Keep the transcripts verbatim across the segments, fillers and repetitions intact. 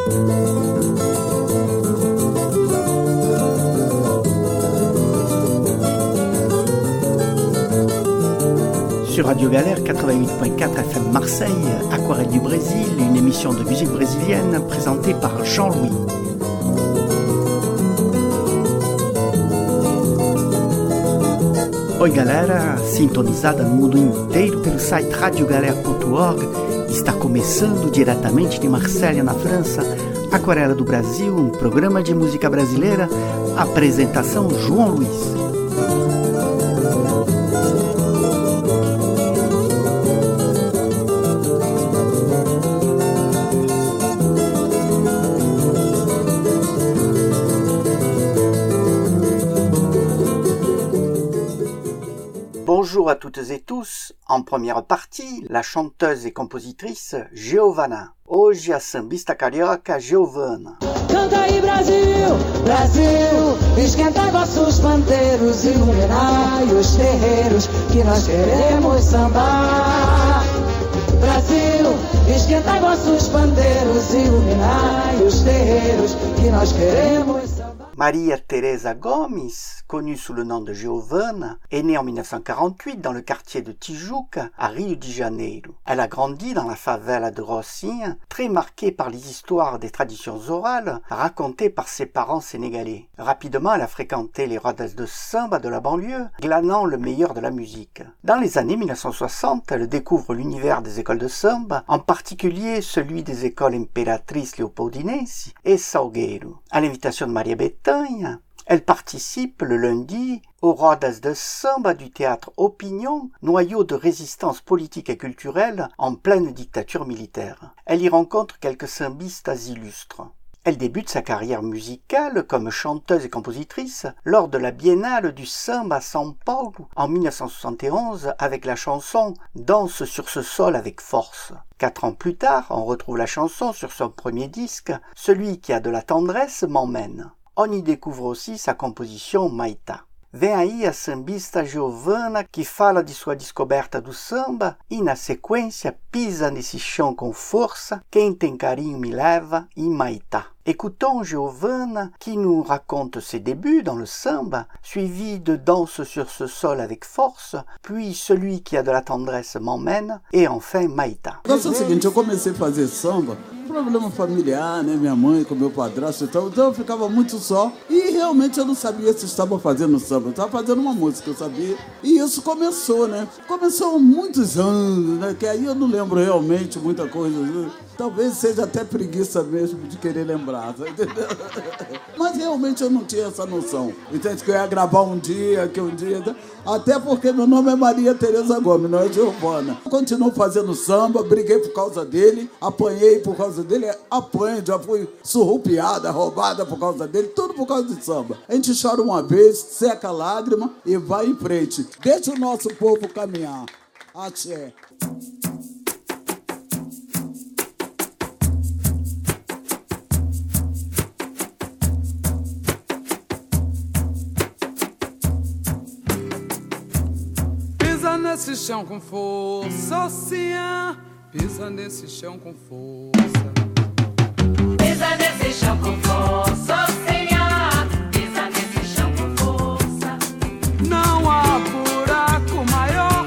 Sur Radio Galère quatre-vingt-huit point quatre F M Marseille, Aquarelle du Brésil, une émission de musique brésilienne présentée par Jean-Louis. Oi galera, sintonizada no mundo inteiro pelo site radio galera ponto org, está começando diretamente de Marselha, na França, Aquarela do Brasil, um programa de música brasileira, apresentação João Luiz. Bonjour à toutes et tous. En première partie, la chanteuse et compositrice Giovana. Hoje a sambista carioca Giovana. Canta aí Brasil, Brasil, esquenta vossos pandeiros, iluminai os terreiros que nós queremos sambar. Brasil, esquenta vossos pandeiros, iluminai os terreiros que nós queremos sambar. Maria Teresa Gomes, connue sous le nom de Giovana, est née en dix-neuf cent quarante-huit dans le quartier de Tijuca, à Rio de Janeiro. Elle a grandi dans la favela de Rocinha, très marquée par les histoires des traditions orales racontées par ses parents sénégalais. Rapidement, elle a fréquenté les rodas de samba de la banlieue, glanant le meilleur de la musique. Dans les années mille neuf cent soixante, elle découvre l'univers des écoles de samba, en particulier celui des écoles Imperatriz Leopoldinense et Salgueiro. À l'invitation de Maria Bethânia, elle participe le lundi aux rodas de samba du théâtre Opinion, noyau de résistance politique et culturelle en pleine dictature militaire. Elle y rencontre quelques sambistas illustres. Elle débute sa carrière musicale comme chanteuse et compositrice lors de la Biennale du Samba à São Paulo en mille neuf cent soixante et onze avec la chanson « Danse sur ce sol avec force ». Quatre ans plus tard, on retrouve la chanson sur son premier disque « Celui qui a de la tendresse m'emmène ». On y découvre aussi sa composition Maita. Vem aí a sambista Giovana que fala de sua descoberta do samba e na sequência pisa nesse chão com força, quem tem carinho me leva e Maita. Écoutons Giovana qui nous raconte ses débuts dans le samba, suivi de Danse sur ce sol avec force, puis Celui qui a de la tendresse m'emmène et enfin Maita. É o seguinte, eu comecei a fazer samba, problema familiar, né, minha mãe com meu padrasto e tal, então eu ficava muito só e realmente eu não sabia se estava fazendo samba, eu estava fazendo uma música, eu sabia, e isso começou, né, começou há muitos anos, né, que aí eu não lembro realmente muita coisa, né? Talvez seja até preguiça mesmo de querer lembrar, tá entendendo? Mas realmente eu não tinha essa noção. Entende que eu ia gravar um dia, que um dia... Até porque meu nome é Maria Teresa Gomes, não é Giovana. Eu continuo fazendo samba, briguei por causa dele, apanhei por causa dele, apanho, já fui surrupiada, roubada por causa dele, tudo por causa de samba. A gente chora uma vez, seca a lágrima e vai em frente. Deixa o nosso povo caminhar. Axé. Nesse chão com força, ocean. Pisa nesse chão com força. Pisa nesse chão com força, ocean. Pisa nesse chão com força. Não há buraco maior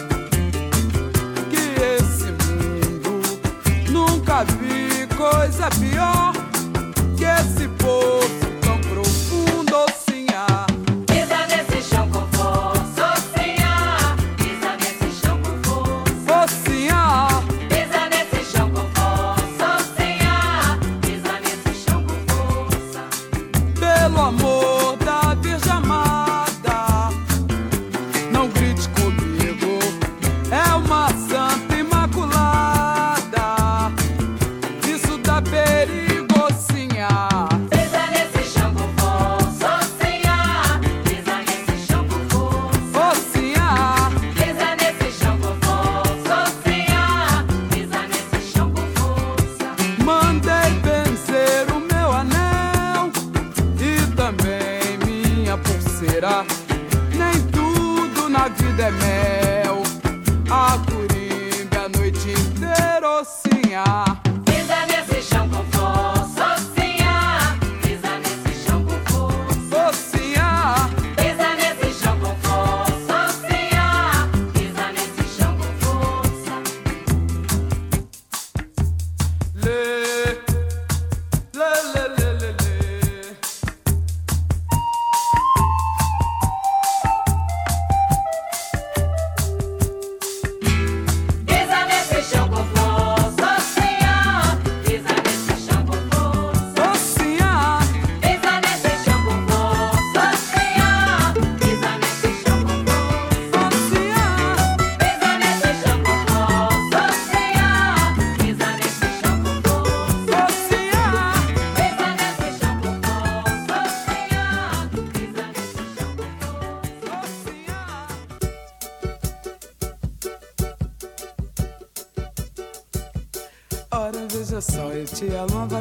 que esse mundo. Nunca vi coisa pior que esse poço tão profundo, ocean. Pisa nesse chão com força. Pelo amor da Virgem amada, não grite comigo, é uma santa imaculada, isso dá perigo, ocinha. Pisa nesse chão com força, ocinha. Pisa nesse chão com força, ocinha. Pisa nesse chão com força, ocinha. Pisa nesse chão com força. Mandei vencer o meu anel e também minha pulseira. Nem tudo na vida é mel. A curimba a noite inteira, ocinha. Pisa nesse chão com força,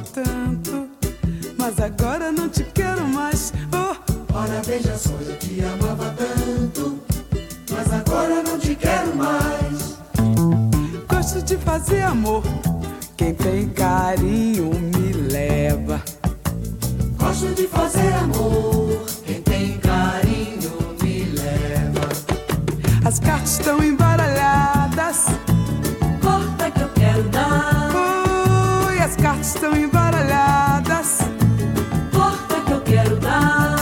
tanto, mas agora não te quero mais. Oh. Ora, veja só, eu te amava tanto, mas agora não te quero mais. Gosto de fazer amor, quem tem carinho me leva. Gosto de fazer amor, quem tem carinho me leva. As cartas estão embaralhadas, Corta que eu quero dar. ui, as cartas estão embaralhadas. Corta que eu quero dar.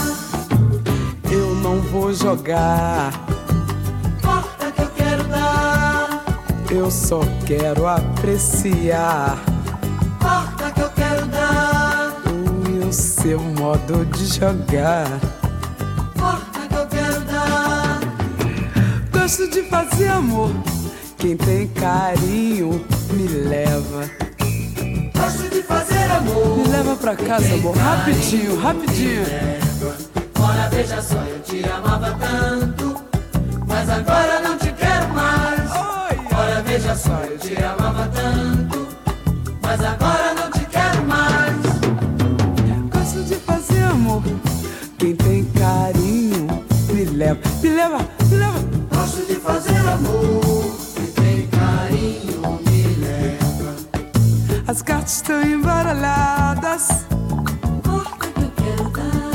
Eu não vou jogar, Corta que eu quero dar. eu só quero apreciar Corta que eu quero dar. o seu modo de jogar. Corta que eu quero dar. Gosto de fazer amor, quem tem carinho me leva. Gosto de fazer amor. Me leva pra casa, amor, rapidinho, rapidinho. Ora, veja só, eu te amava tanto, mas agora não te quero mais. Ora, veja só, eu te amava tanto, mas agora não te quero mais. Gosto de fazer amor, quem tem carinho me leva. Me leva, me leva. Gosto de fazer amor, quem tem carinho me leva. As cartas estão embaralhadas, Corta que eu quero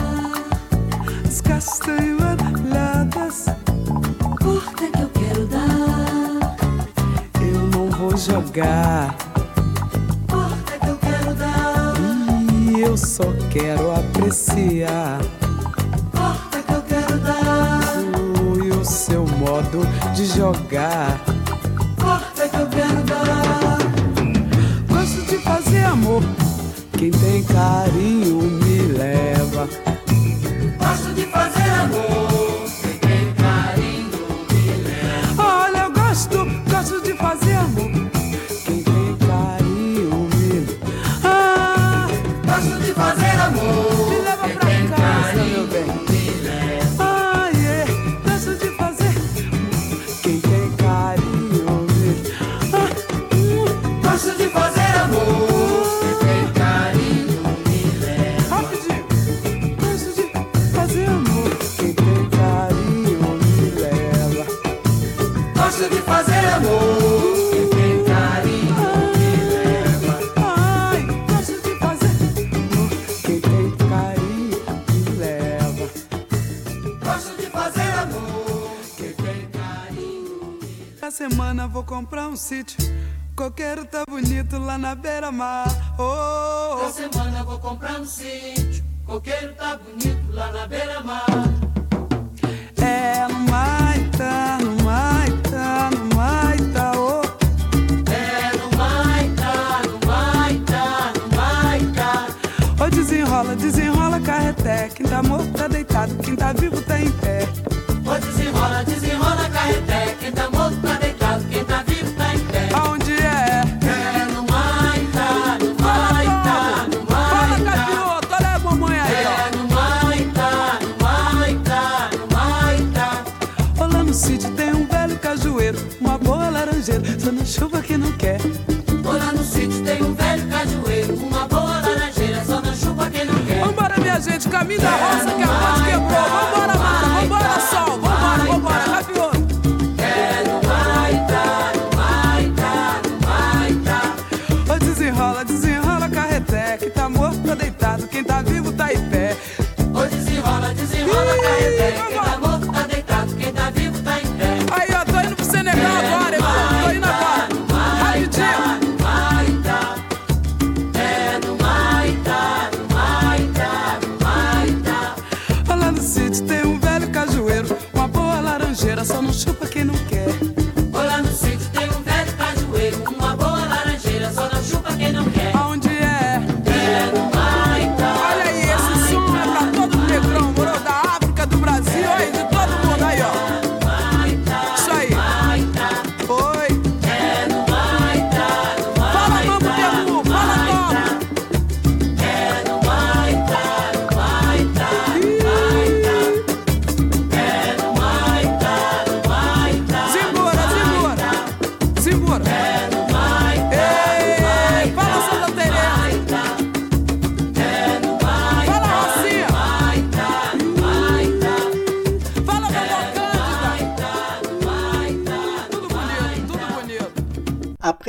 dar. as cartas estão embaralhadas. Corta que eu quero dar. Eu não vou jogar, Corta que eu quero dar. e eu só quero apreciar Corta que eu quero dar. o, o seu modo de jogar. Corta que eu quero dar. Gosto de fazer amor, quem tem carinho me leva. Gosto de fazer amor, quem tem carinho me leva. Olha, eu gosto, gosto de fazer amor, quem tem carinho me leva. Ah, Gosto de fazer amor, me leva quem pra tem casa, meu carinho bem. me leva. Ah, yeah, gosto de fazer quem tem carinho me leva. Ah, hum, Gosto de fazer amor, quem tem carinho me leva. rapidinho. Gosto de fazer amor, quem tem carinho me leva. Gosto de fazer amor, quem tem carinho me leva. Ai, gosto de fazer amor, quem tem carinho me leva. Gosto de fazer amor, quem tem carinho me leva. Essa semana vou comprar um sítio, coqueiro tá bonito lá na beira-mar. Oh, Essa semana vou comprar um sítio, coqueiro tá bonito lá na beira-mar. é no Maitá, no Maitá, no Maitá, oh. É no Maitá, no Maitá, no Maitá. Oh, desenrola, desenrola, carreté. Quem tá morto tá deitado, quem tá vivo tá em pé. Ô, desenrola, desenrola, carreté. Quem tá morto tá deitado, quem tá vivo tá em pé. Aonde é? É no Maitá, no Maitá, no Fala, Maitá. capioto, olha a mamãe aí, ó. É no Maitá, no Maitá, no Maitá. Oh, lá no sítio tem um velho cajueiro, uma boa laranjeira, só na chuva que não quer. Ô, lá no sítio tem um velho cajueiro, uma boa laranjeira, só não chupa quem não quer. Vambora, minha gente, caminho da roça que a ponte quebrou. Vambora, mano, vambora, sol, vambora, vambora, capioto. É no Maitá, no Maitá, no Maitá. Oh, desenrola, desenrola, carreté. Quem tá morto tá deitado, quem tá vivo tá em pé. Ô, desenrola, desenrola, Ih, carreté. Quem vambora. tá morto tá deitado, quem tá vivo tá em pé. Aí, ó, tô indo pro Senegal agora, irmão. Tô indo agora. Rapidinho. No Maitá, é no Maitá, no Maitá, no Maitá.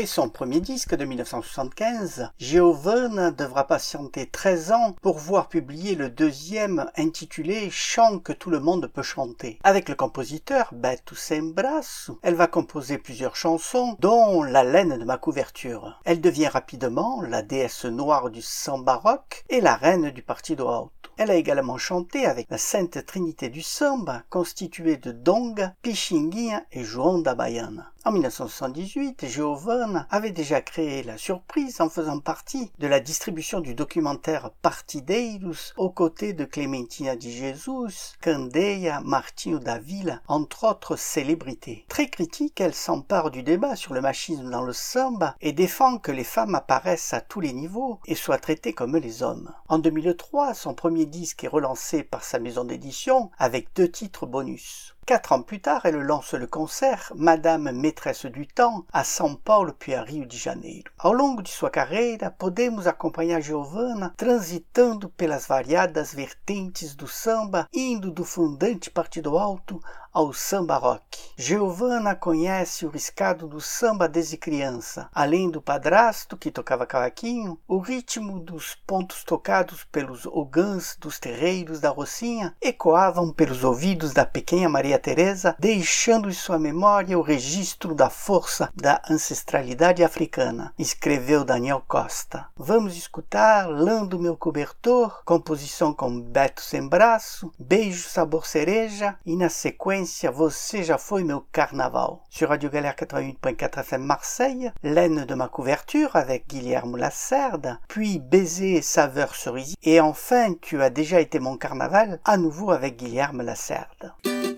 son premier disque de mille neuf cent soixante-quinze, Giovanna devra patienter treize ans pour voir publier le deuxième intitulé « Chant que tout le monde peut chanter ». Avec le compositeur Beto Sem Braço, elle va composer plusieurs chansons, dont La laine de ma couverture. Elle devient rapidement la déesse noire du samba rock et la reine du Partido Alto. Elle a également chanté avec la Sainte Trinité du samba, constituée de Donga, Pixinguinha et João da Baiana. En mille neuf cent soixante-dix-huit, Giovanna avait déjà créé la surprise en faisant partie de la distribution du documentaire Partideiros aux côtés de Clementina de Jesus, Candeia, Martinho da Vila, entre autres célébrités. Très critique, elle s'empare du débat sur le machisme dans le samba et défend que les femmes apparaissent à tous les niveaux et soient traitées comme les hommes. En deux mille trois, son premier disque est relancé par sa maison d'édition avec deux titres bonus. Quatre ans plus tard, elle lance le concert Madame Maîtresse du Temps à São Paulo puis à Rio de Janeiro. Ao longo de sua carreira, podemos acompanhar Giovanna transitando pelas variadas vertentes do samba, indo do fundante Partido Alto ao samba rock. Giovanna conhece o riscado do samba desde criança. Além do padrasto, que tocava cavaquinho, o ritmo dos pontos tocados pelos ogãs dos terreiros da Rocinha ecoavam pelos ouvidos da pequena Maria Teresa, deixando em sua memória o registro da força da ancestralidade africana, escreveu Daniel Costa. Vamos escutar Lando Meu Cobertor, composição com Beto Sem Braço, Beijo Sabor Cereja e, na sequência, Você Já Foi Meu Carnaval. Sur Radio Galère quatre-vingt-huit point quatre F M Marseille, Laine de ma couverture avec Guilherme Lacerda, puis Baiser et Saveur Cerisier, et enfin Tu as déjà été mon carnaval, à nouveau avec Guilherme Lacerda.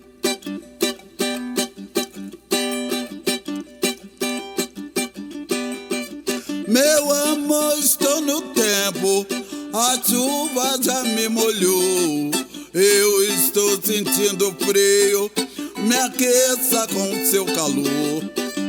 Meu amor, estou no tempo, a chuva já me molhou. Eu estou sentindo frio, me aqueça com seu calor.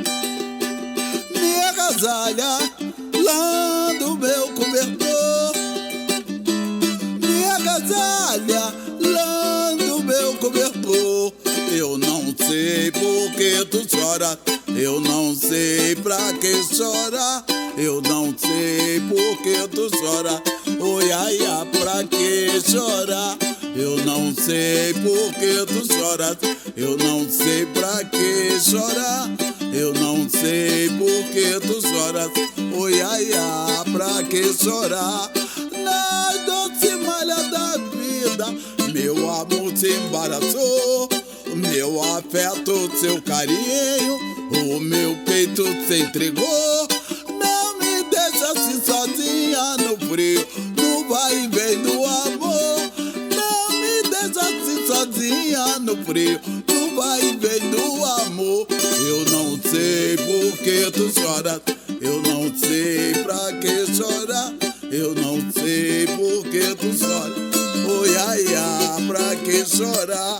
Me agasalha lá do meu cobertor. Me agasalha lá do meu cobertor. Eu não sei por que tu chora, eu não sei pra que chora. Eu não sei por que tu chora, oi ai ai, pra que chorar? Eu não sei por que tu choras, eu não sei pra que chorar. Eu não sei por que tu choras, oi ai ai, pra que chorar? Na doce malha da vida, meu amor se embaraçou. Meu afeto, seu carinho, o meu peito se entregou. Não me deixa assim sozinha no frio, no vai e vem do amor. Não me deixa assim sozinha no frio, no vai e vem do amor. Eu não sei por que tu choras, eu não sei pra que chorar. Eu não sei por que tu choras, oi ai ai, pra que chorar?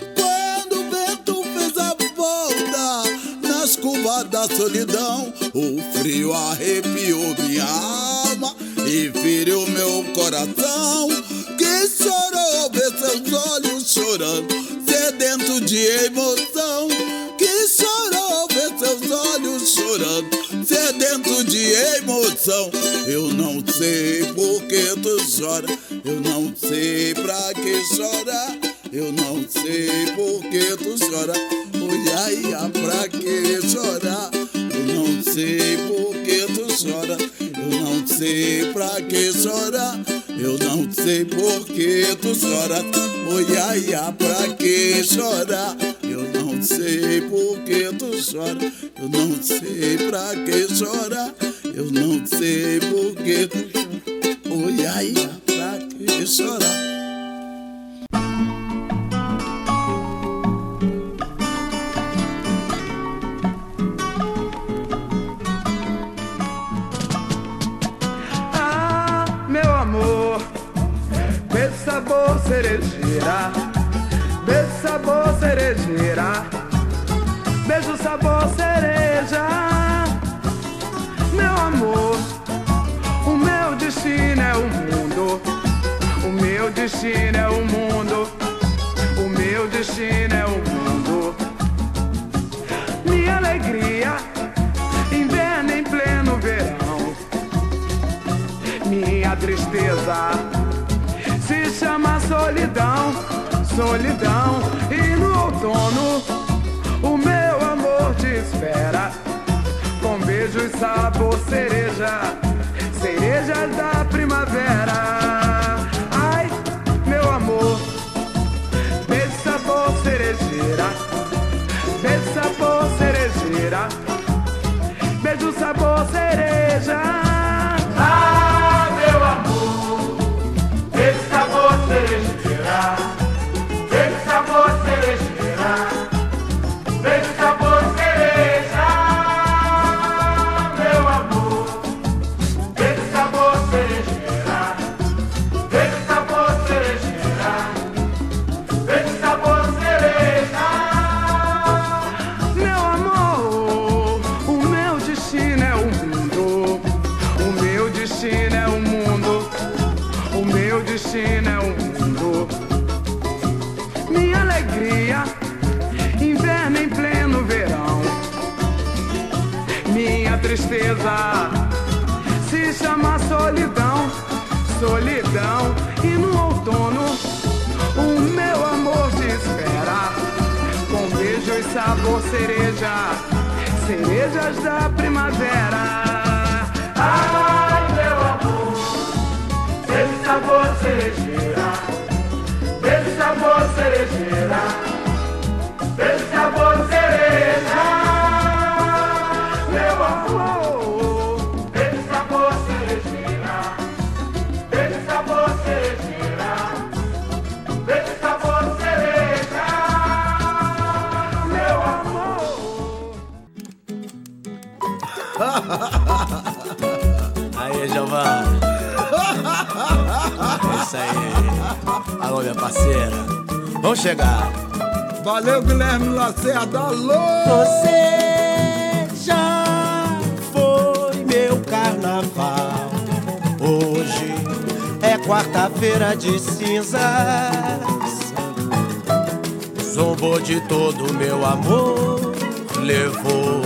Nas curvas da solidão, o frio arrepiou minha alma e feriu meu coração, que chorou ver seus olhos chorando, sedento de emoção. Que chorou ver seus olhos chorando, sedento de emoção. Eu não sei por que tu chora, eu não sei pra que chorar. Eu não sei por que tu chora, oi ai ai, pra que chorar? Eu não sei por que tu chora, eu não sei pra que chorar. Eu não sei por que tu chora, oi ai ai, pra que chorar? Eu não sei por que tu chora, eu não sei pra que chorar. Eu não sei por que tu chora, oi ai ai, pra que chorar? Sabor cerejeira, beijo sabor cerejeira, beijo sabor cereja. Meu amor, o meu destino é o mundo, o meu destino é o mundo, o meu destino é o mundo. Minha alegria, inverno em pleno minha tristeza se chama solidão, solidão. E no outono o meu amor te espera, com beijos sabor cereja, cerejas da primavera. Ai, meu amor, beijo sabor cerejeira, beijo sabor cerejeira, beijo sabor cereja. Ah, meu amor, beijo sabor cerejeira, beijo sabor cerejeira, beijo sabor cereja. Meu amor, beijo sabor cerejeira, beijo sabor cerejeira, beijo sabor cereja. Meu amor, o meu destino é o mundo, o meu destino é o mundo, o meu destino é o mundo. Minha alegria, inverno em pleno verão. Minha tristeza se chama solidão, solidão. E no outono o meu amor te espera, com beijos sabor cereja, cerejas da primavera. Ai, meu amor, beijo sabor cerejeira, beijo sabor cerejeira, beijo sabor cereja. Meu amor, beijo sabor cerejeira, beijo sabor cerejeira, beijo sabor cereja. Meu amor. Aí, Giovana. É isso aí. Alô, minha parceira. Vamos chegar. Valeu, Guilherme Lacerda, alô! Você já foi meu carnaval. Hoje é quarta-feira de cinzas. Zombou de todo meu amor, levou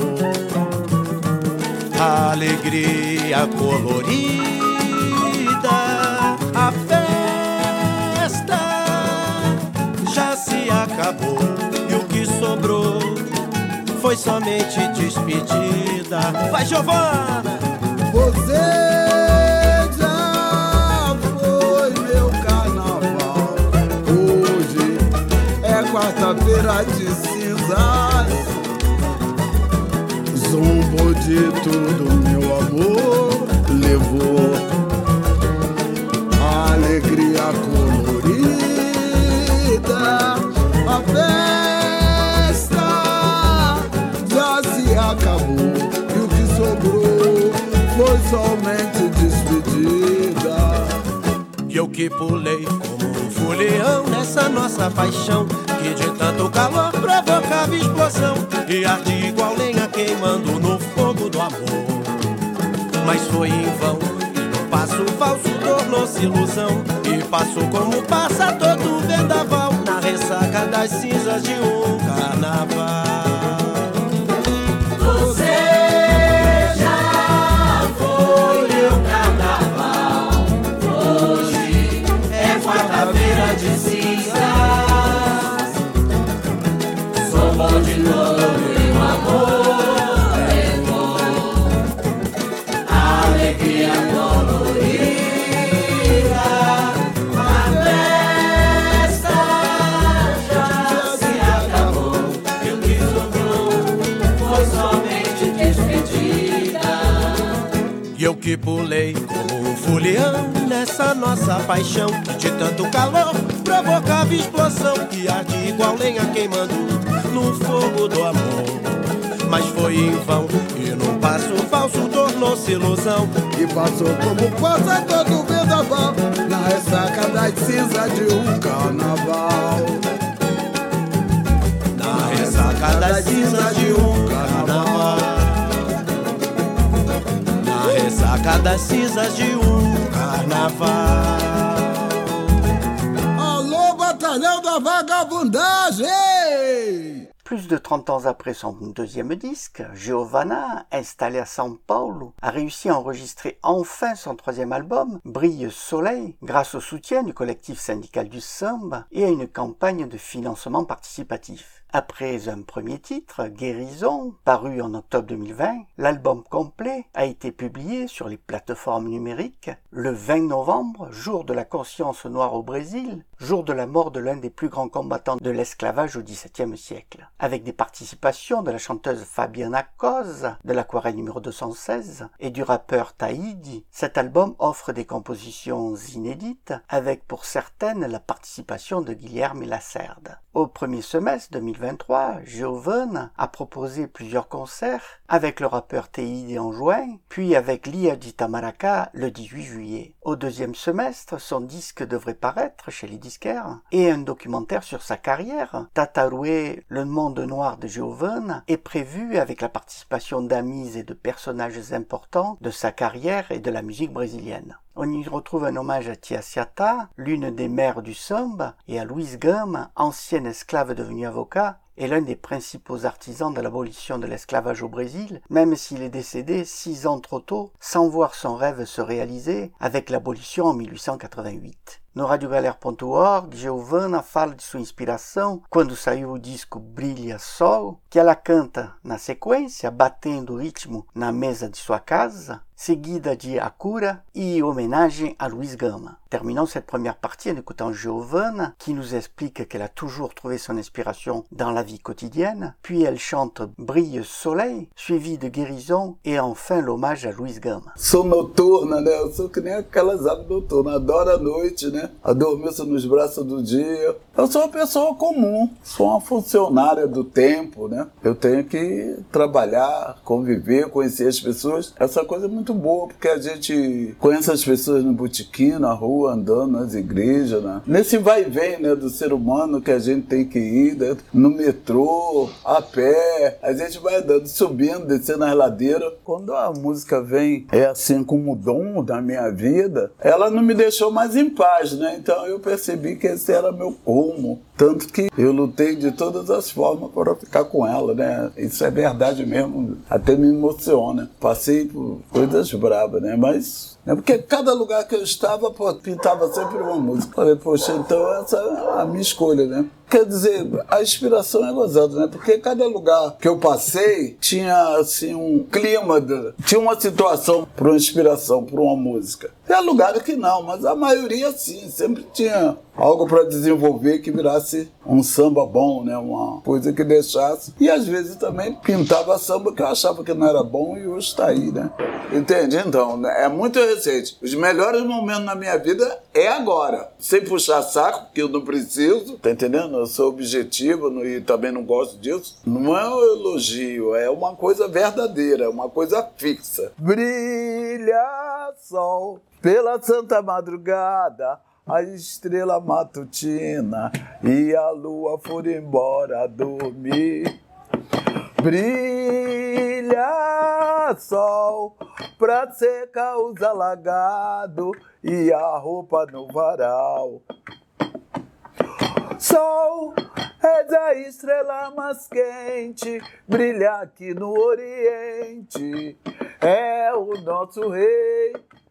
a alegria colorida. A festa já se acabou e o que sobrou foi somente despedida. Vai, Giovana! Você já foi meu carnaval. Hoje é quarta-feira de cinzas. Zombou de tudo, meu amor, levou a alegria colorida. A festa já se acabou e o que sobrou foi somente despedida. E eu que pulei como um folião nessa nossa paixão, que de tanto calor provocava explosão e arde igual lenha queimando no fogo do amor. Mas foi em vão, e no passo falso tornou-se ilusão, e passou como passa todo vendaval na ressaca das cinzas de um carnaval. Você já foi meu carnaval. Hoje é quarta-feira de cinzas. Zombou de todo meu amor, levou a alegria colorida. A festa já se acabou e o que sobrou foi somente despedida. E eu que pulei como um folião nessa nossa paixão, que de tanto calor provocava explosão e arde igual lenha queimando no fogo do amor. Mas foi em vão, e num passo falso tornou-se ilusão, E passou como passa todo vendaval na ressaca das cinzas de um carnaval. na ressaca das cinzas de um carnaval. Na ressaca das cinzas de um carnaval. Alô, batalhão da vagabundagem! Plus de trente ans après son deuxième disque, Giovanna, installée à São Paulo, a réussi à enregistrer enfin son troisième album, Brille Soleil, grâce au soutien du collectif syndical du samba et à une campagne de financement participatif. Après un premier titre, Guérison, paru en octobre deux mille vingt, l'album complet a été publié sur les plateformes numériques le vingt novembre, jour de la conscience noire au Brésil, jour de la mort de l'un des plus grands combattants de l'esclavage au dix-septième siècle. Avec des participations de la chanteuse Fabiana Cos, de l'Aquarelle numéro deux cent seize, et du rappeur Taïdi, cet album offre des compositions inédites, avec pour certaines la participation de Guilherme Lacerda. Au premier semestre deux mille vingt-trois, Giovanna a proposé plusieurs concerts avec le rappeur Taïdi en juin, puis avec Lia de Itamaracá le dix-huit juillet. Au deuxième semestre, son disque devrait paraître chez les disquaires et un documentaire sur sa carrière, Tataroué, le monde noir de Giovanna, est prévu avec la participation d'amis et de personnages importants de sa carrière et de la musique brésilienne. On y retrouve un hommage à Tia Ciata, l'une des mères du samba, et à Luiz Gama, ancien esclave devenu avocat, et l'un des principaux artisans de l'abolition de l'esclavage au Brésil, même s'il est décédé six ans trop tôt, sans voir son rêve se réaliser avec l'abolition en mille huit cent quatre-vingt-huit. No radio galera ponto org, Giovanna fala de sua inspiração quando saiu o disco Brilha Sol, que ela canta na sequência, batendo o ritmo na mesa de sua casa, seguida de Acura e homenagem a Luiz Gama. Terminons cette première partie en écoutant Giovanna, qui nous explique qu'elle a toujours trouvé son inspiration dans la vie quotidienne, puis elle chante Brille Soleil, suivi de Guérison, et enfin l'hommage à Luiz Gama. Sou noturna, né? Eu sou que nem aquelas aves noturnas, adoro a noite, né? Adormeço nos braços do dia. Eu sou uma pessoa comum, sou uma funcionária do tempo, né? Eu tenho que trabalhar, conviver, conhecer as pessoas. Essa coisa é muito boa, porque a gente conhece as pessoas no botequim, na rua, andando nas igrejas, né? Nesse vai e vem, né, do ser humano que a gente tem que ir, né? No metrô, a pé, a gente vai andando, subindo, descendo as ladeiras. Quando a música vem, é assim como o dom da minha vida, ela não me deixou mais em paz, né? Então eu percebi que esse era meu como. Tanto que eu lutei de todas as formas para ficar com ela, né? Isso é verdade mesmo, até me emociona. Passei por coisas bravas, né? Mas é porque cada lugar que eu estava, pô, pintava sempre uma música. Falei, poxa, então essa é a minha escolha, né? Quer dizer, a inspiração é gozada, né? Porque cada lugar que eu passei tinha, assim, um clima, de, tinha uma situação para uma inspiração, para uma música. Tem lugares que não, mas a maioria sim, sempre tinha algo para desenvolver que virasse um samba bom, né? Uma coisa que deixasse. E às vezes também pintava samba que eu achava que não era bom e hoje está aí, né? Entende? Então, é muito recente. Os melhores momentos na minha vida é agora. Sem puxar saco, porque eu não preciso, tá entendendo? Eu sou objetivo e também não gosto disso. Não é um elogio, é uma coisa verdadeira, é uma coisa fixa. Brilha sol pela santa madrugada, a estrela matutina e a lua foram embora dormir. Brilha sol pra secar os alagados e a roupa no varal. Sol és a estrela mais quente, brilha aqui no Oriente, é o nosso rei.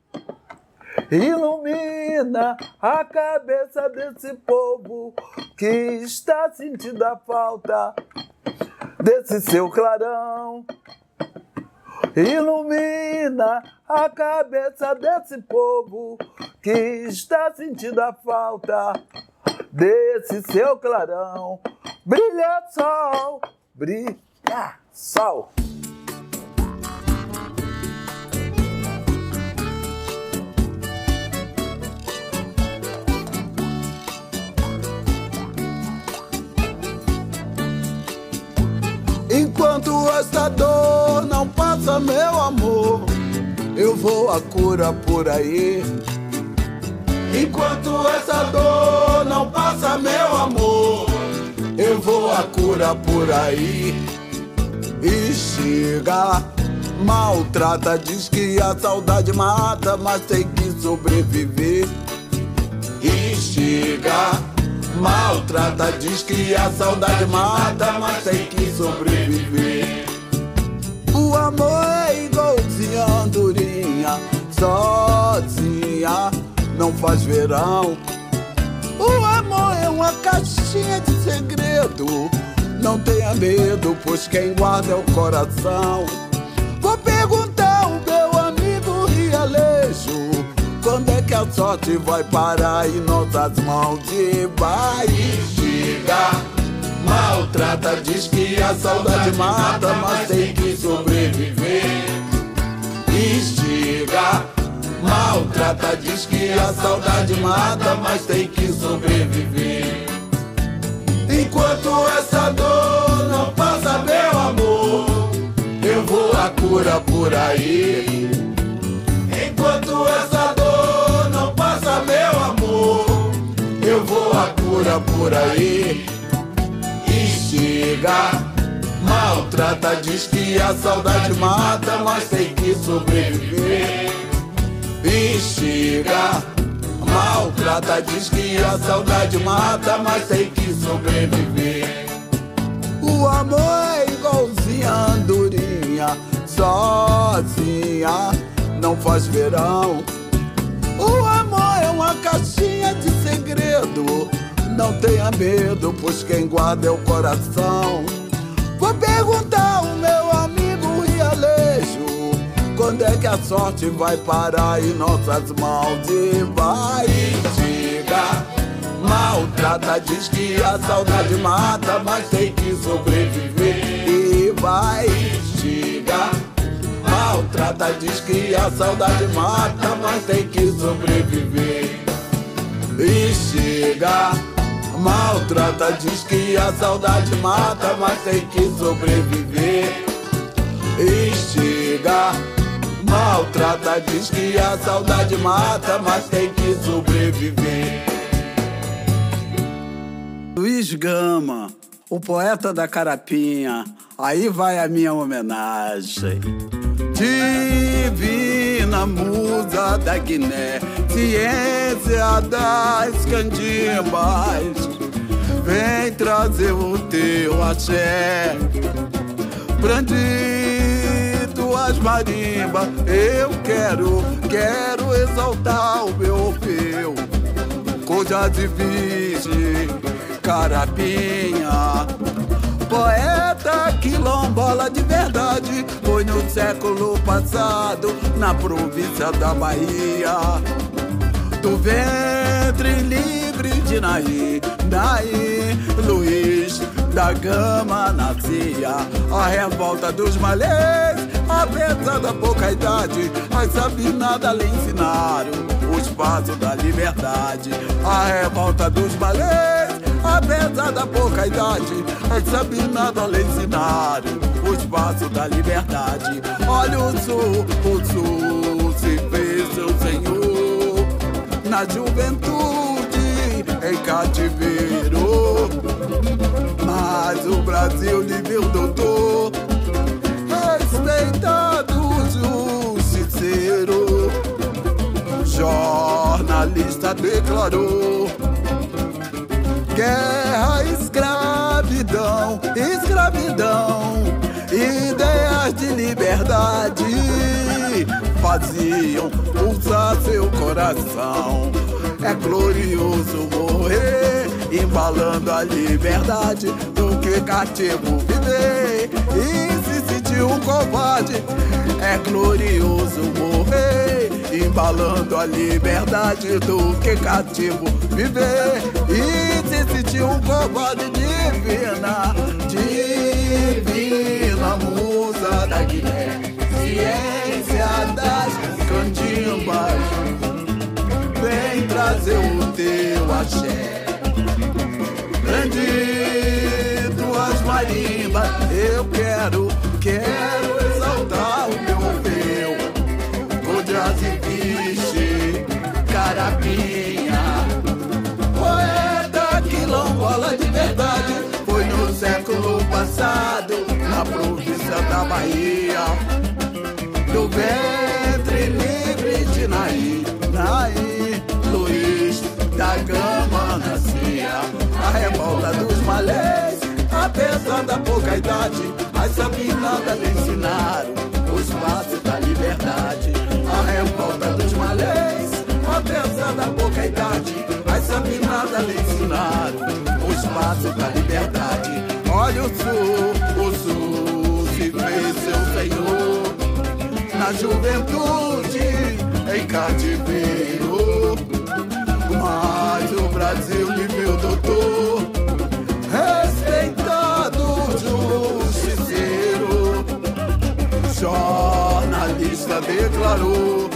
Ilumina a cabeça desse povo que está sentindo a falta desse seu clarão. Ilumina a cabeça desse povo que está sentindo a falta desse seu clarão. Brilha sol, brilha sol. Enquanto esta dor não passa, meu amor, eu vou à cura por aí. Enquanto essa dor não passa, meu amor, eu vou à cura por aí. E chega, maltrata, diz que a saudade mata, mas tem que sobreviver. E chega, maltrata, diz que a saudade mata, mas tem que sobreviver. O amor é igualzinho a andorinha, sozinha, não faz verão. O amor é uma caixinha de segredo, não tenha medo, pois quem guarda é o coração. Vou perguntar ao meu amigo Rialejo, quando é que a sorte vai parar em nossas mãos? E vai chegar, maltrata, diz que a saudade mata, mas tem que sobreviver. Estiga, maltrata, diz que a saudade mata, mas tem que sobreviver. Enquanto essa dor não passa, meu amor, eu vou à cura por aí. Enquanto essa dor não passa, meu amor, eu vou à cura por aí. Estiga, maltrata, diz que a saudade mata, mas tem que sobreviver. Estiga, maltrata, diz que a saudade mata, mas tem que sobreviver. O amor é igualzinho a andorinha, sozinha, não faz verão. O amor é uma caixinha de segredo, não tenha medo, pois quem guarda é o coração. Vou perguntar ao meu amigo Rialejo, quando é que a sorte vai parar em nossas mãos? E vai, diga, maltrata, diz que a saudade mata, mas tem que sobreviver. E vai, diga, maltrata, diz que a saudade mata, mas tem que sobreviver. E chega, maltrata, diz que a saudade mata, mas tem que sobreviver. E chega, maltrata, diz que a saudade mata, mas tem que sobreviver. Luiz Gama, o poeta da Carapinha, aí vai a minha homenagem. Divina musa da Guiné, ciência das candimbas, vem trazer o teu axé. Brandi tuas marimbas, eu quero, quero exaltar o meu Orfeu. Coisa de virgem, Carapinha, poeta quilombola de verdade, foi no século passado, na província da Bahia. Do ventre livre de Naí, Naí, Luiz da Gama nascia. A revolta dos malês, apesar da pouca idade, as Sabinadas lhe ensinaram o espaço da liberdade. A revolta dos malês, apesar da pouca idade, as Sabinadas lhe ensinaram o espaço da liberdade. Olha o sul, o sul se fez seu senhor, na juventude em cativeiro, mas o Brasil lhe viu doutor, respeitado justiceiro. Jornalista declarou guerra, escravidão, escravidão, ideias de liberdade faziam pulsar seu coração. É glorioso morrer embalando a liberdade do que cativo viver e se sentir um covarde. É glorioso morrer embalando a liberdade do que cativo viver e se sentir um covarde. Divina, divina musa da Guiné, ciência das candimbas, vem trazer o teu axé. Grande tuas marimbas, eu quero, quero exaltar o meu Orfeu. Codras e Vixe, Carapinha, poeta quilombola de verdade, foi no século passado, na província da Bahia. Do ventre livre de Naí, Naí, Luiz da Gama nascia. Malês, apesar da pouca idade, as sambinadas lhe ensinaram o espaço da liberdade. A revolta dos malês, apesar da pouca idade, as sambinadas lhe ensinaram o espaço da liberdade. Olha o sul, o sul se fez seu senhor, na juventude em cativeiro, mas o Brasil lhe viu doutor, respeitado justiceiro. Jornalista declarou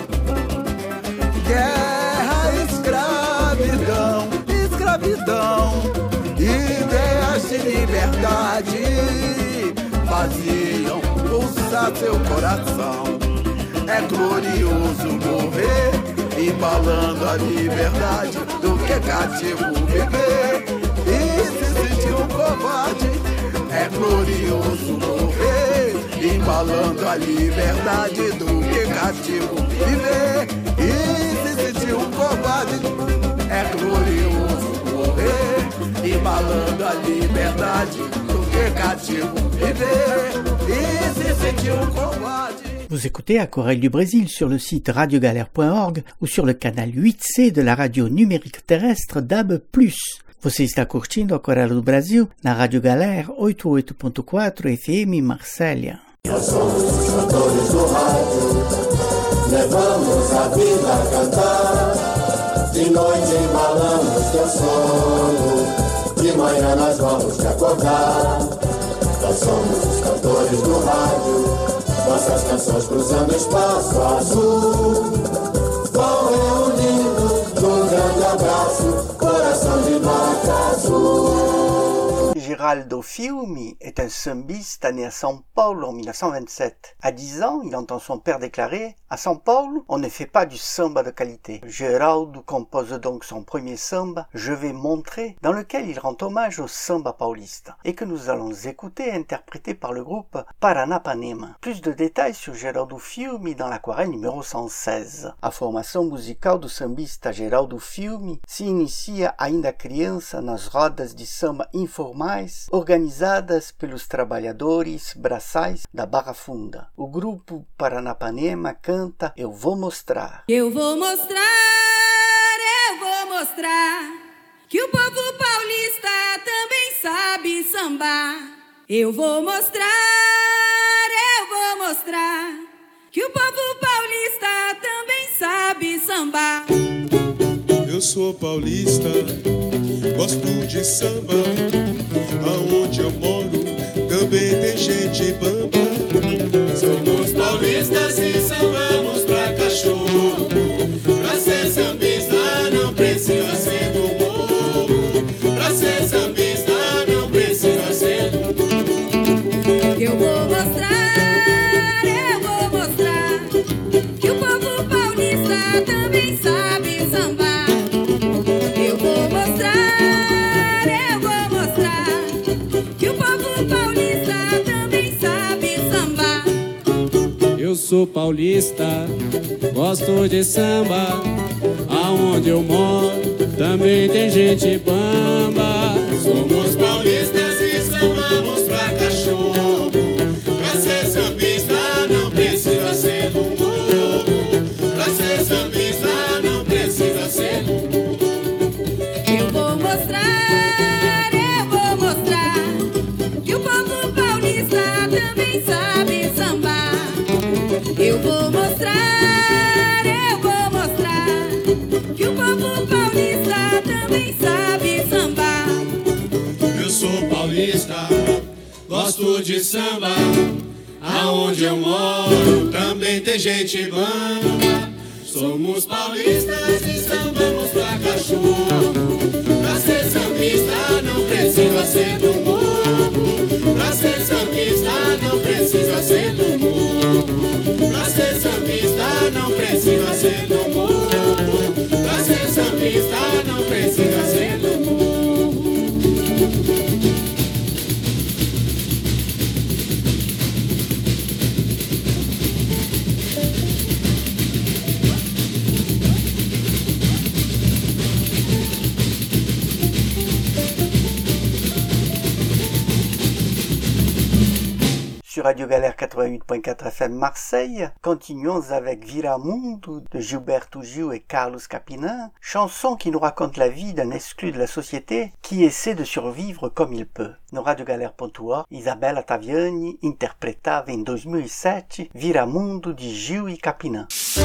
guerra, escravidão, escravidão, ideias de liberdade faziam pulsar seu coração. É glorioso morrer embalando a liberdade do que cativo viver e se sentir um covarde. É glorioso morrer embalando a liberdade do que cativo viver e se sentir um covarde. É glorioso morrer embalando a liberdade do que cativo viver e se sentir um covarde. Vous écoutez Aquarelle du Brésil sur le site radio galère point org ou sur le canal huit C de la radio numérique terrestre D A B plus. Você está curtindo Aquarelle do Brasil na Rádio Galera oitenta e oito ponto quatro F M Marsella. Nós somos os cantores do rádio, levamos a vida a cantar. De noite embalamos teu sono, de manhã nós vamos te acordar. Nós somos os cantores do rádio, nossas canções cruzando espaço azul, vão reunindo num grande abraço, coração de nota azul. Geraldo Fiume est un sambiste né à São Paulo en mille neuf cent vingt-sept. À dix ans, il entend son père déclarer « À São Paulo, on ne fait pas du samba de qualité ». Geraldo compose donc son premier samba « Je vais montrer » dans lequel il rend hommage au samba paulista et que nous allons écouter interprété par le groupe Paranapanema. Plus de détails sur Geraldo Fiume dans l'aquarelle numéro cent seize. A formação musical do sambista Geraldo Fiume se inicia ainda criança nas rodas de samba informais organizadas pelos trabalhadores braçais da Barra Funda. O grupo Paranapanema canta Eu Vou Mostrar. Eu vou mostrar, eu vou mostrar que o povo paulista também sabe sambar. Eu vou mostrar, eu vou mostrar que o povo paulista também sabe sambar. Eu sou paulista, gosto de samba. Aonde eu moro também tem gente bamba. Somos paulistas e sambamos pra cachorro. Pra ser sambista não precisa ser do morro. Pra ser sambista não precisa ser do morro. Eu vou mostrar, eu vou mostrar que o povo paulista também sabe sambar. Eu vou mostrar, eu vou mostrar que o povo paulista também sabe sambar. Eu sou paulista, gosto de samba. Aonde eu moro também tem gente bamba. Somos paulistas e sambamos pra cachorro. Pra ser sambista não precisa ser do morro. Pra ser sambista não precisa ser do morro. Eu vou mostrar, eu vou mostrar que o povo paulista também sabe sambar. Eu vou mostrar, eu vou mostrar que o povo paulista também sabe sambar. Eu sou paulista, gosto de samba. Aonde eu moro também tem gente bamba. Somos paulistas e sambamos pra cachorro. Pra ser sambista não precisa ser do morro. Pra ser sambista não precisa ser do morro. Pra ser sambista não precisa ser do morro. Pra ser sambista não precisa ser do morro. sur Radio Galère quatre-vingt-huit point quatre F M Marseille. Continuons avec Viramundo de Gilberto Gil et Carlos Capinin, chanson qui nous raconte la vie d'un exclu de la société qui essaie de survivre comme il peut. No Radio Galère ponto org, Isabella Taviani interpretava em dois mil e sete Viramundo de Gil e Capinin.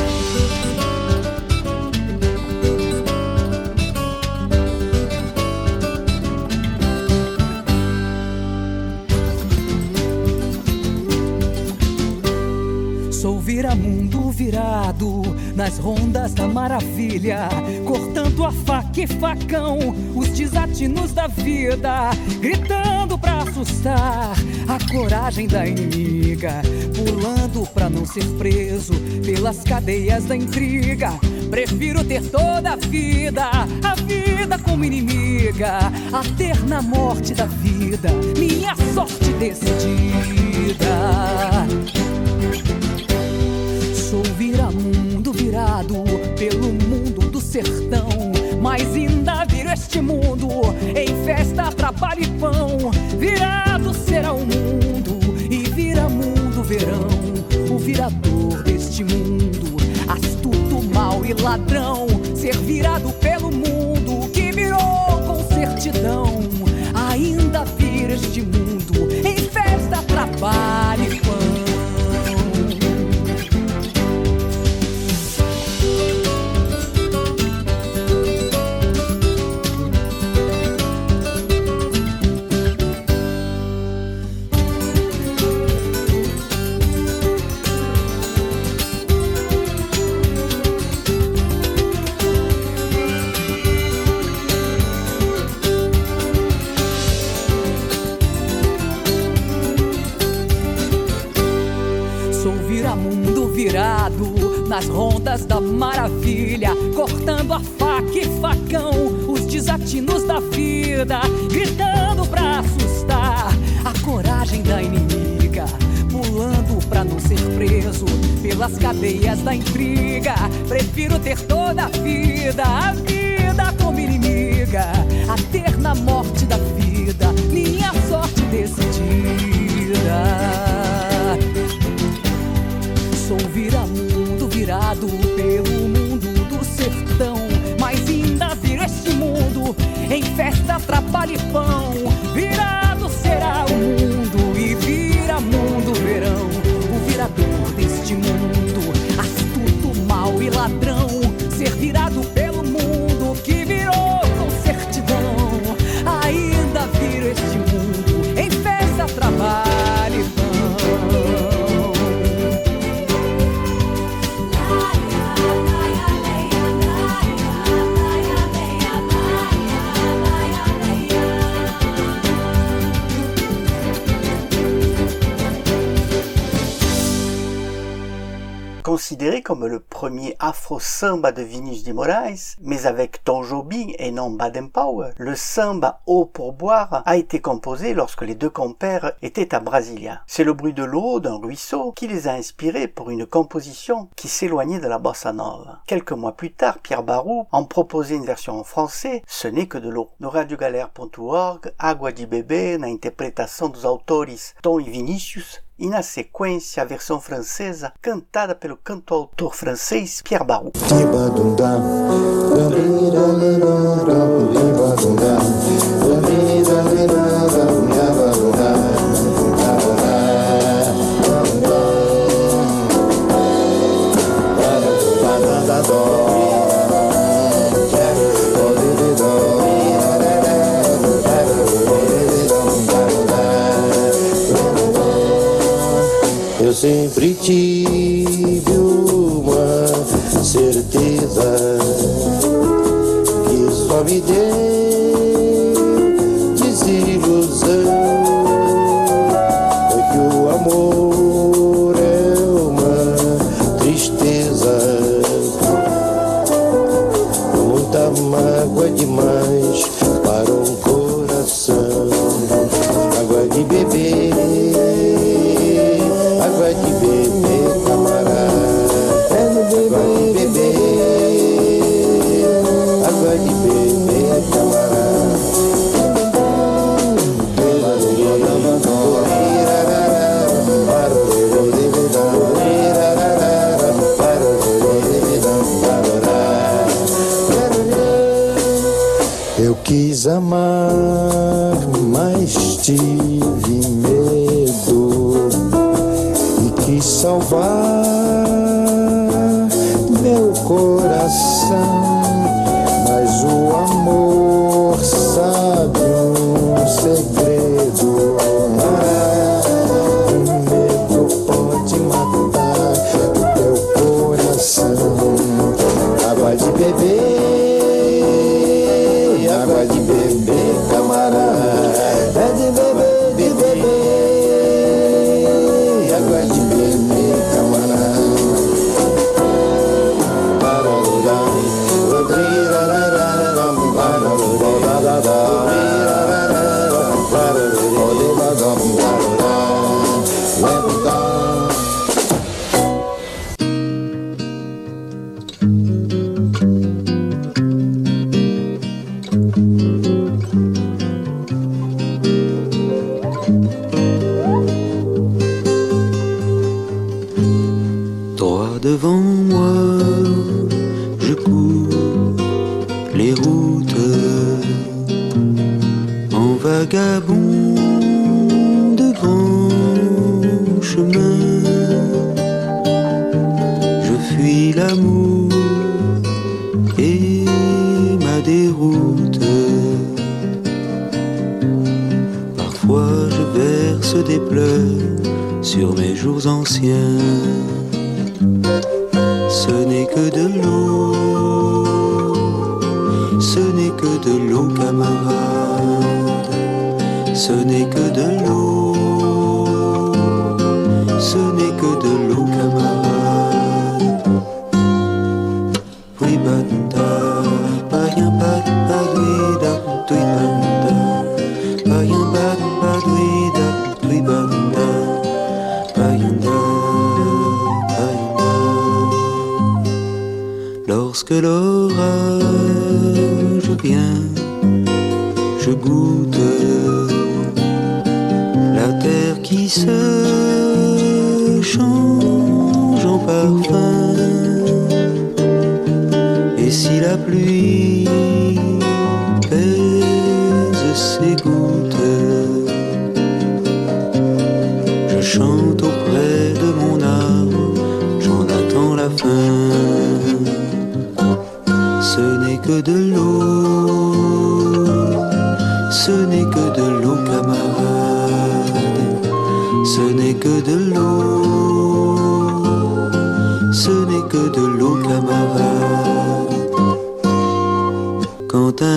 Sou viramundo virado nas rondas da maravilha, cortando a faca e facão, os desatinos da vida, gritando pra assustar a coragem da inimiga, pulando pra não ser preso pelas cadeias da intriga. Prefiro ter toda a vida, a vida como inimiga, a ter na morte da vida minha sorte decidida. Sou viramundo virado pelo mundo do sertão, mas ainda viro este mundo em festa, trabalho e pão. Virado será o mundo e viramundo verão, o virador deste mundo, astuto, mau e ladrão. Ser virado pelo mundo que virou com certidão, ainda vira este mundo em festa, trabalho e pão. Nas rondas da maravilha, cortando a faca e facão, os desatinos da vida, gritando pra assustar a coragem da inimiga, pulando pra não ser preso pelas cadeias da intriga. Prefiro ter toda a vida, a vida como inimiga, a ter na morte da vida minha sorte decidida. Sou viramundo virado pelo mundo do sertão, mas ainda viro este mundo em festa, trabalho e pão. Virado será o mundo e vira mundo verão, o virador deste mundo, astuto, mau e ladrão. Ser virado pelo mundo que virou com certidão, ainda viro este mundo em festa, trabalho e pão. Considéré comme le premier afro-samba de Vinicius de Moraes, mais avec Tom Jobim et non Baden Powell, le samba Eau pour boire a été composé lorsque les deux compères étaient à Brasilia. C'est le bruit de l'eau d'un ruisseau qui les a inspirés pour une composition qui s'éloignait de la bossa nova. Quelques mois plus tard, Pierre Barou en proposait une version en français, Ce n'est que de l'eau. No Radio Galère ponto org, Água de Beber, na interpretação dos autores Tom e Vinicius, e na sequência a versão francesa cantada pelo cantautor francês Pierre Barou. Eu sempre tive uma certeza que só me deu desilusão, é que o amor é uma tristeza, muita mágoa demais para um coração. Água de beber, água de beber, camarada, água de beber, água de beber, camarada. Quis amar, mas tive medo e quis salvar meu coração, mas o amor sabe um segredo. Ah, o medo pode matar o teu coração. Água de beber, água de beber, camarada. É de beber, de beber, água de beber, camarada. Droit devant moi, je cours les routes en vagabond de grands chemins. Je fuis l'amour et ma déroute. Parfois je verse des pleurs sur mes jours anciens. Ce n'est que de l'eau, ce n'est que de l'eau, camarade. Ce n'est que de l'eau, ce n'est que de l'eau, camarade. Oui, bata, païen, bat, baduida, oui, bata, païen, bat, baduida, oui, bata, païen, lorsque l'orage vient, je goûte la terre qui se change en parfum. Et si la pluie pèse ses gouttes, je chante auprès de mon arbre, j'en attends la fin. Ce n'est que de l'eau, ce n'est que de l'eau, camarade. Ce n'est que de l'eau, ce n'est que de l'eau, camarade. Quand un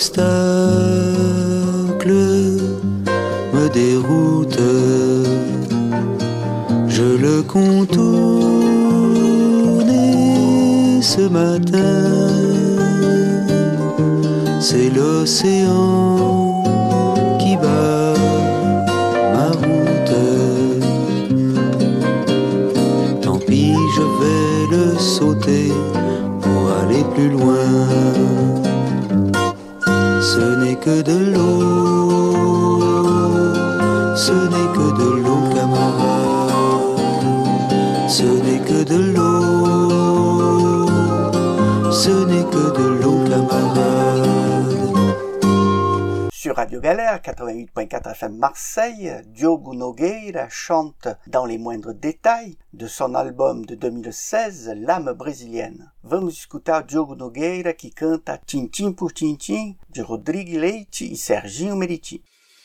obstacle me déroute, je le contourne et ce matin, c'est l'océan qui bat ma route. Tant pis, je vais le sauter pour aller plus loin. Ce n'est que de l'eau, ce n'est que de l'eau, camarade. Ce n'est que de l'eau, ce n'est que de l'eau, camarade. Sur Radio Galère quatre-vingt-huit point quatre F M Marseille, Diogo Nogueira chante dans les moindres détails de son album de deux mille seize, L'âme brésilienne. Vamos escutar Diogo Nogueira que canta Tintim por Tintim de Rodrigo Leite e Serginho Meriti.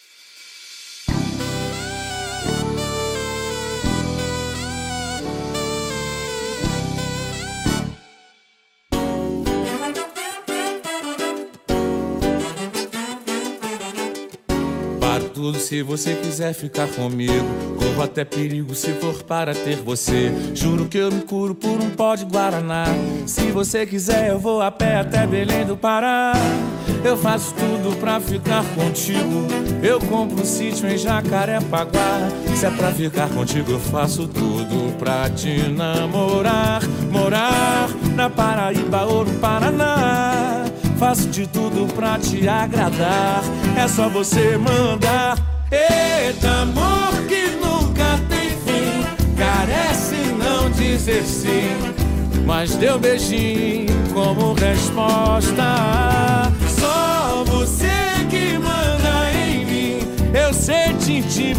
Tudo se você quiser ficar comigo, corro até perigo se for para ter você. Juro que eu me curo por um pó de Guaraná. Se você quiser eu vou a pé até Belém do Pará. Eu faço tudo pra ficar contigo, eu compro um sítio em Jacarepaguá. Se é pra ficar contigo eu faço tudo pra te namorar. Morar na Paraíba ou no Paraná, faço de tudo pra te agradar. É só você mandar. Eita, amor que nunca tem fim, carece não dizer sim, mas deu beijinho como resposta. Só você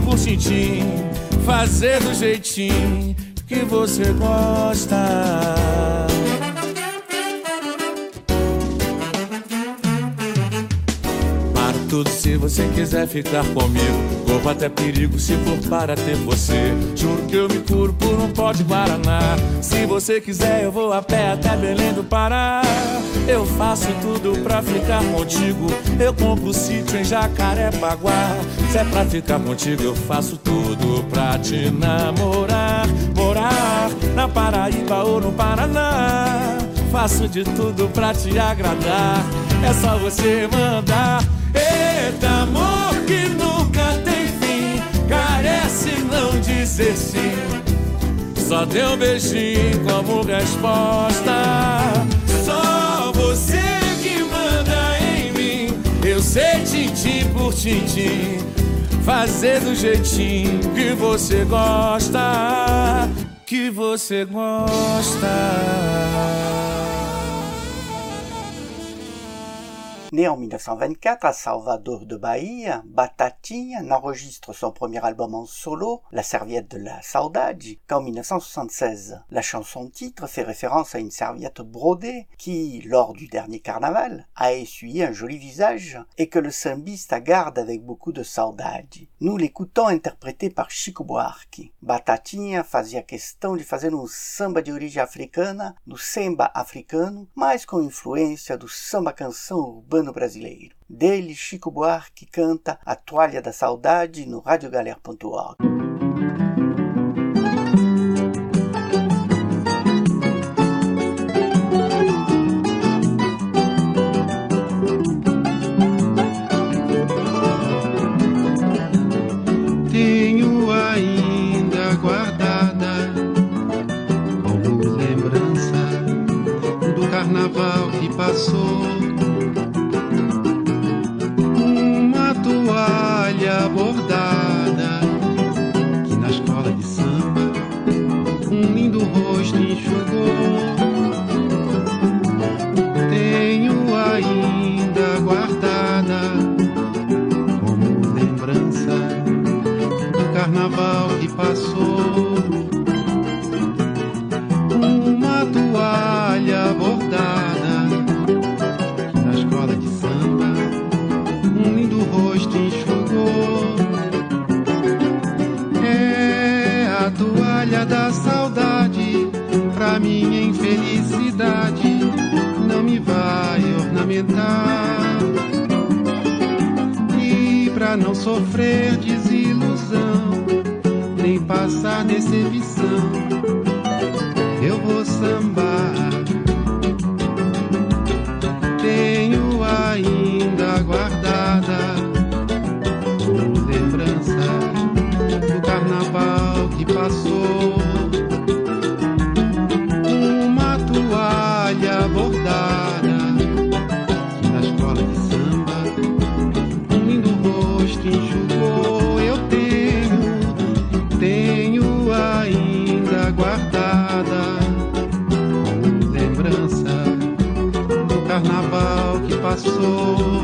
por tintim, fazer do jeitinho que você gosta. Tudo se você quiser ficar comigo, corro até perigo se for para ter você. Juro que eu me curo por um pó de Guaraná. Se você quiser eu vou a pé até Belém do Pará. Eu faço tudo pra ficar contigo, eu compro sítio em Jacarepaguá. Se é pra ficar contigo eu faço tudo pra te namorar. Morar na Paraíba ou no Paraná, faço de tudo pra te agradar. É só você mandar. Eita, amor que nunca tem fim, carece não dizer sim, só dê um beijinho como resposta. Só você que manda em mim, eu sei tintim por tintim, fazer do jeitinho que você gosta, que você gosta. Né en mille neuf cent vingt-quatre à Salvador de Bahia, Batatinha n'enregistre son premier album en solo, La Serviette de la Saudade, qu'en mille neuf cent soixante-seize. La chanson-titre fait référence à une serviette brodée qui, lors du dernier carnaval, a essuyé un joli visage et que le sambista garde avec beaucoup de saudade. Nous l'écoutons interprété par Chico Buarque. Batatinha fazia questão de fazer um samba de origem africana, do samba africano, mas com influência do samba-canção urbano brasileiro. Dele, Chico Buarque canta A Toalha da Saudade no radiogalera ponto org. Tenho ainda guardada como lembrança do carnaval que passou, toalha bordada que na escola de samba um lindo rosto enxugou. Tenho ainda guardada como lembrança do carnaval que passou, uma toalha bordada que na escola de samba um lindo rosto enxugou. É a toalha da saudade, pra minha infelicidade, não me vai ornamentar. E pra não sofrer desilusão, nem passar decepção, eu vou sambar. Tenho ainda guardada como lembrança do carnaval que passou, uma toalha bordada que na escola de samba um lindo rosto enxugou. Eu tenho, tenho ainda guardada como lembrança do carnaval que passou,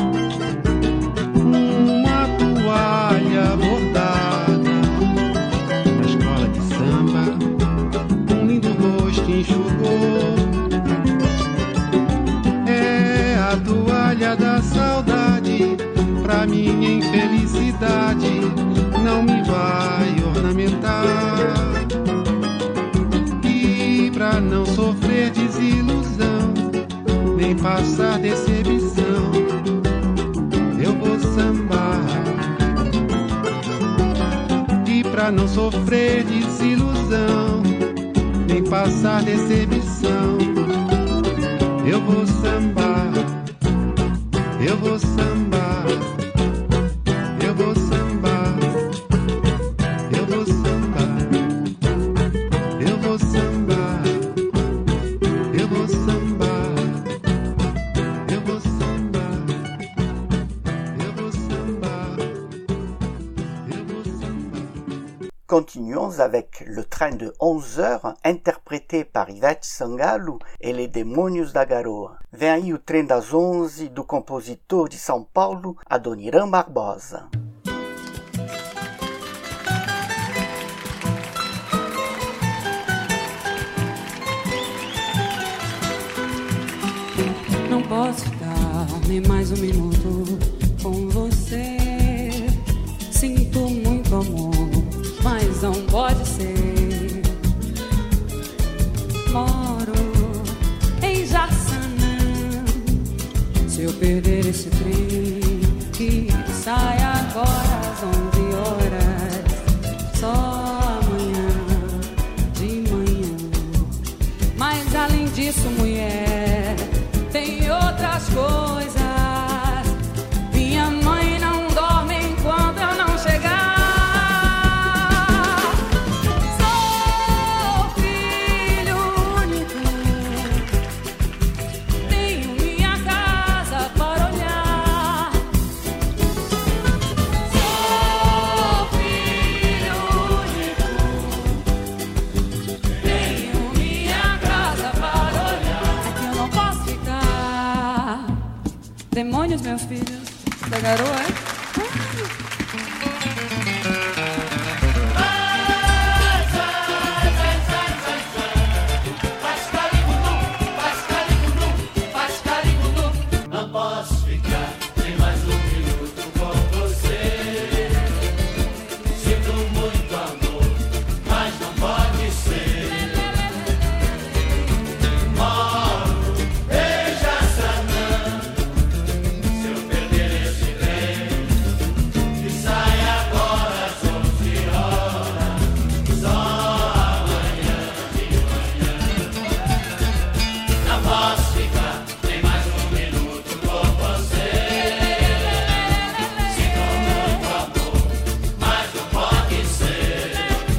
uma toalha bordada na escola de samba um lindo rosto enxugou. É a toalha da saudade, pra minha infelicidade, não me vai ornamentar. E pra não sofrer desilusão, nem passar decepção, eu vou sambar. E pra não sofrer desilusão, nem passar decepção, eu vou sambar. Eu vou sambar. Eu vou sambar. Eu vou sambar. Eu vou sambar. Eu vou sambar. Continuons avec Le Train de onze heures, interprété par Ivete Sangalo et les Demônios da Garoa. Vem aí o Trem das Onze, do compositor de São Paulo, Adoniran Barbosa. mais um minuto com você. Sinto muito amor, mas não pode ser. Moro em Jaçanã. Se eu perder esse trem que sai agora às onze horas, só amanhã de manhã. Mas além disso, mulher, tem outras coisas. Minha mãe não dorme enquanto eu não chegar. Sou filho único, tenho minha casa para olhar. Sou filho único, tenho minha casa para olhar. É que eu não posso ficar. Demônios, meus filhos, da garoa, é? Não posso ficar nem mais um minuto com você. Sinto muito amor, mas não pode ser. Moro em Jaçanã. Se eu perder esse trem que sai agora às onze horas, só amanhã de manhã. Não posso ficar nem mais um minuto com você. Sinto muito amor, mas não pode ser.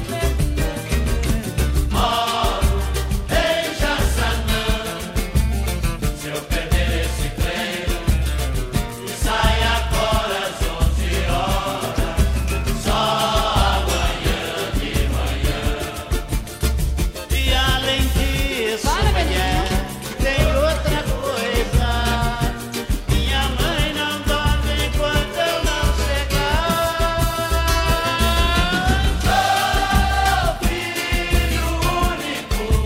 Moro em Jaçanã. Se eu perder esse trem que sai agora às onze horas, só amanhã de manhã. E além disso, mulher, tem outra coisa. Minha mãe não dorme enquanto eu não chegar. Sou filho único,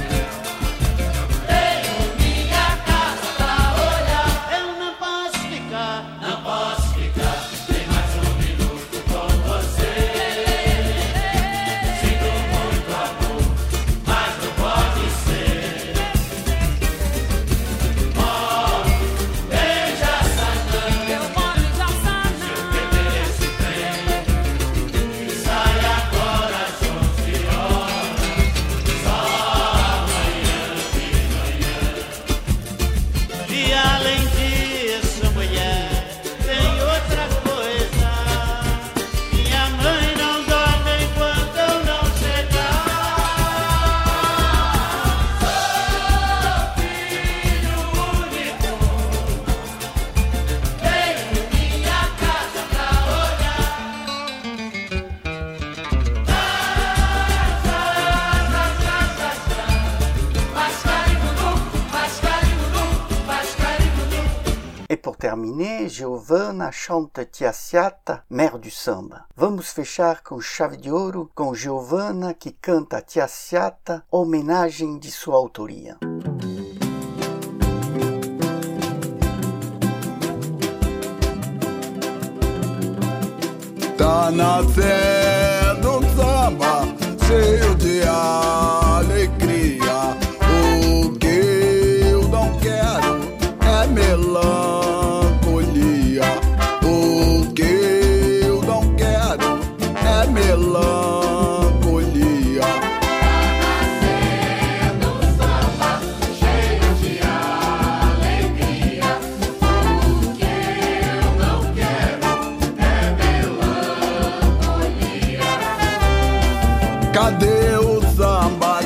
tenho minha casa pra olhar. Eu não posso ficar, não posso ficar nem mais um minuto com você. Sinto muito amor, mas não pode ser. Moro em Jaçanã. Eu moro em Jaçanã. Se eu perder esse trem que sai agora às onze horas, só amanhã de manhã. E além disso, mulher, tem outra coisa. Minha mãe não dorme enquanto eu não chegar. Sou filho único, tenho minha casa pra olhar. E por terminer, Giovana chanta Tiaciata, mère du samba. Vamos fechar com chave de ouro com Giovana que canta Tiaciata, homenagem de sua autoria. Tá nascendo um samba cheio de alegria. O que eu não quero é melancolia. O que eu não quero é melancolia. Nascendo um samba cheio de alegria. O que eu não quero é melancolia. Cadê o samba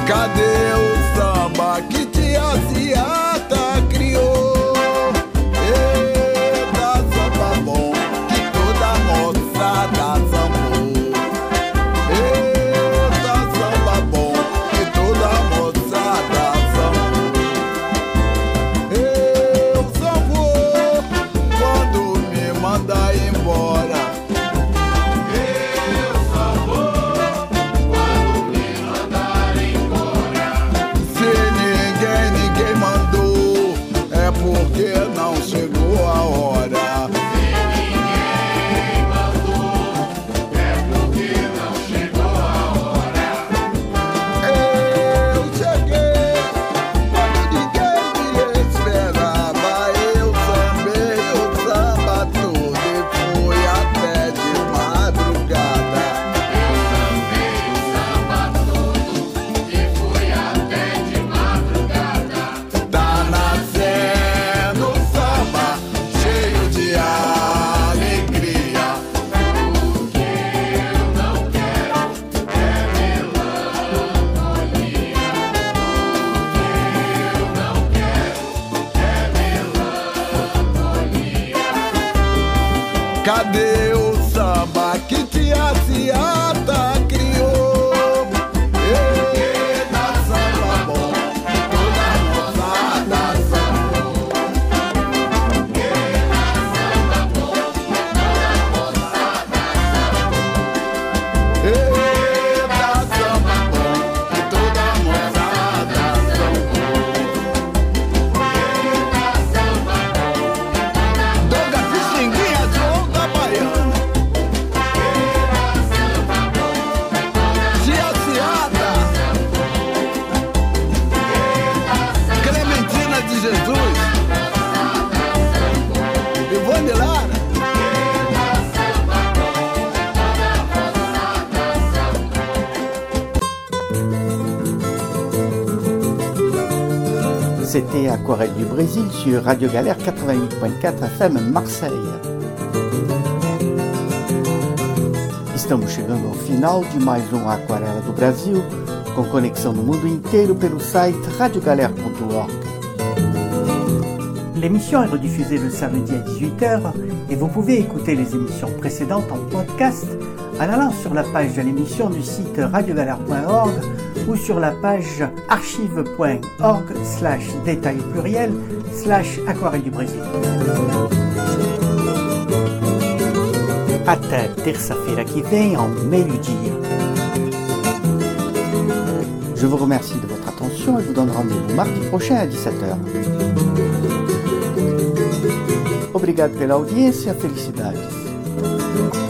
Cadê o samba que tia Ciata criou? Eita, samba bom que toda moçada sambou. Eita, samba bom que toda moçada sambou. Eu só vou quando me manda embora. Eu só vou quando me mandar embora. Se ninguém, ninguém mandou, é porque não chegou a hora. Se ninguém mandou, é porque não chegou a hora. Eu cheguei quando ninguém me esperava. Eu sambei o samba todo e fui até de madrugada. Eu sambei o samba todo e fui até de madrugada. Tá nascendo samba cheio de alegria. O que eu não quero é melancolia. O que eu não quero é melancolia. Cadê o samba que tia Ciata criou? Eita, samba bom, toda moçada sambou. Eita, samba bom, toda moçada sambou. Eita, samba bom, que toda moçada sambou. Eita, samba bom, Donga Pixinguinha de onda baiana. Eita, samba bom, tia Ciata, Clementina de Jesus, Ivone Lara. C'était Aquarelle du Brésil sur Radio Galère quatre-vingt-huit virgule quatre F M Marseille. Estamos chegando ao final de mais um Aquarela do Brasil, com conexão no mundo inteiro pelo site radio galère ponto org. L'émission est rediffusée le samedi à dix-huit heures et vous pouvez écouter les émissions précédentes en podcast en allant sur la page de l'émission du site radio galère point org ou sur la page archive point org slash détail pluriel slash aquarelle du Brésil. Até terça-feira que vem ao meio-dia. Je vous remercie de votre attention et vous donne rendez-vous mardi prochain à dix-sept heures. Obrigado pela audiência, felicidades.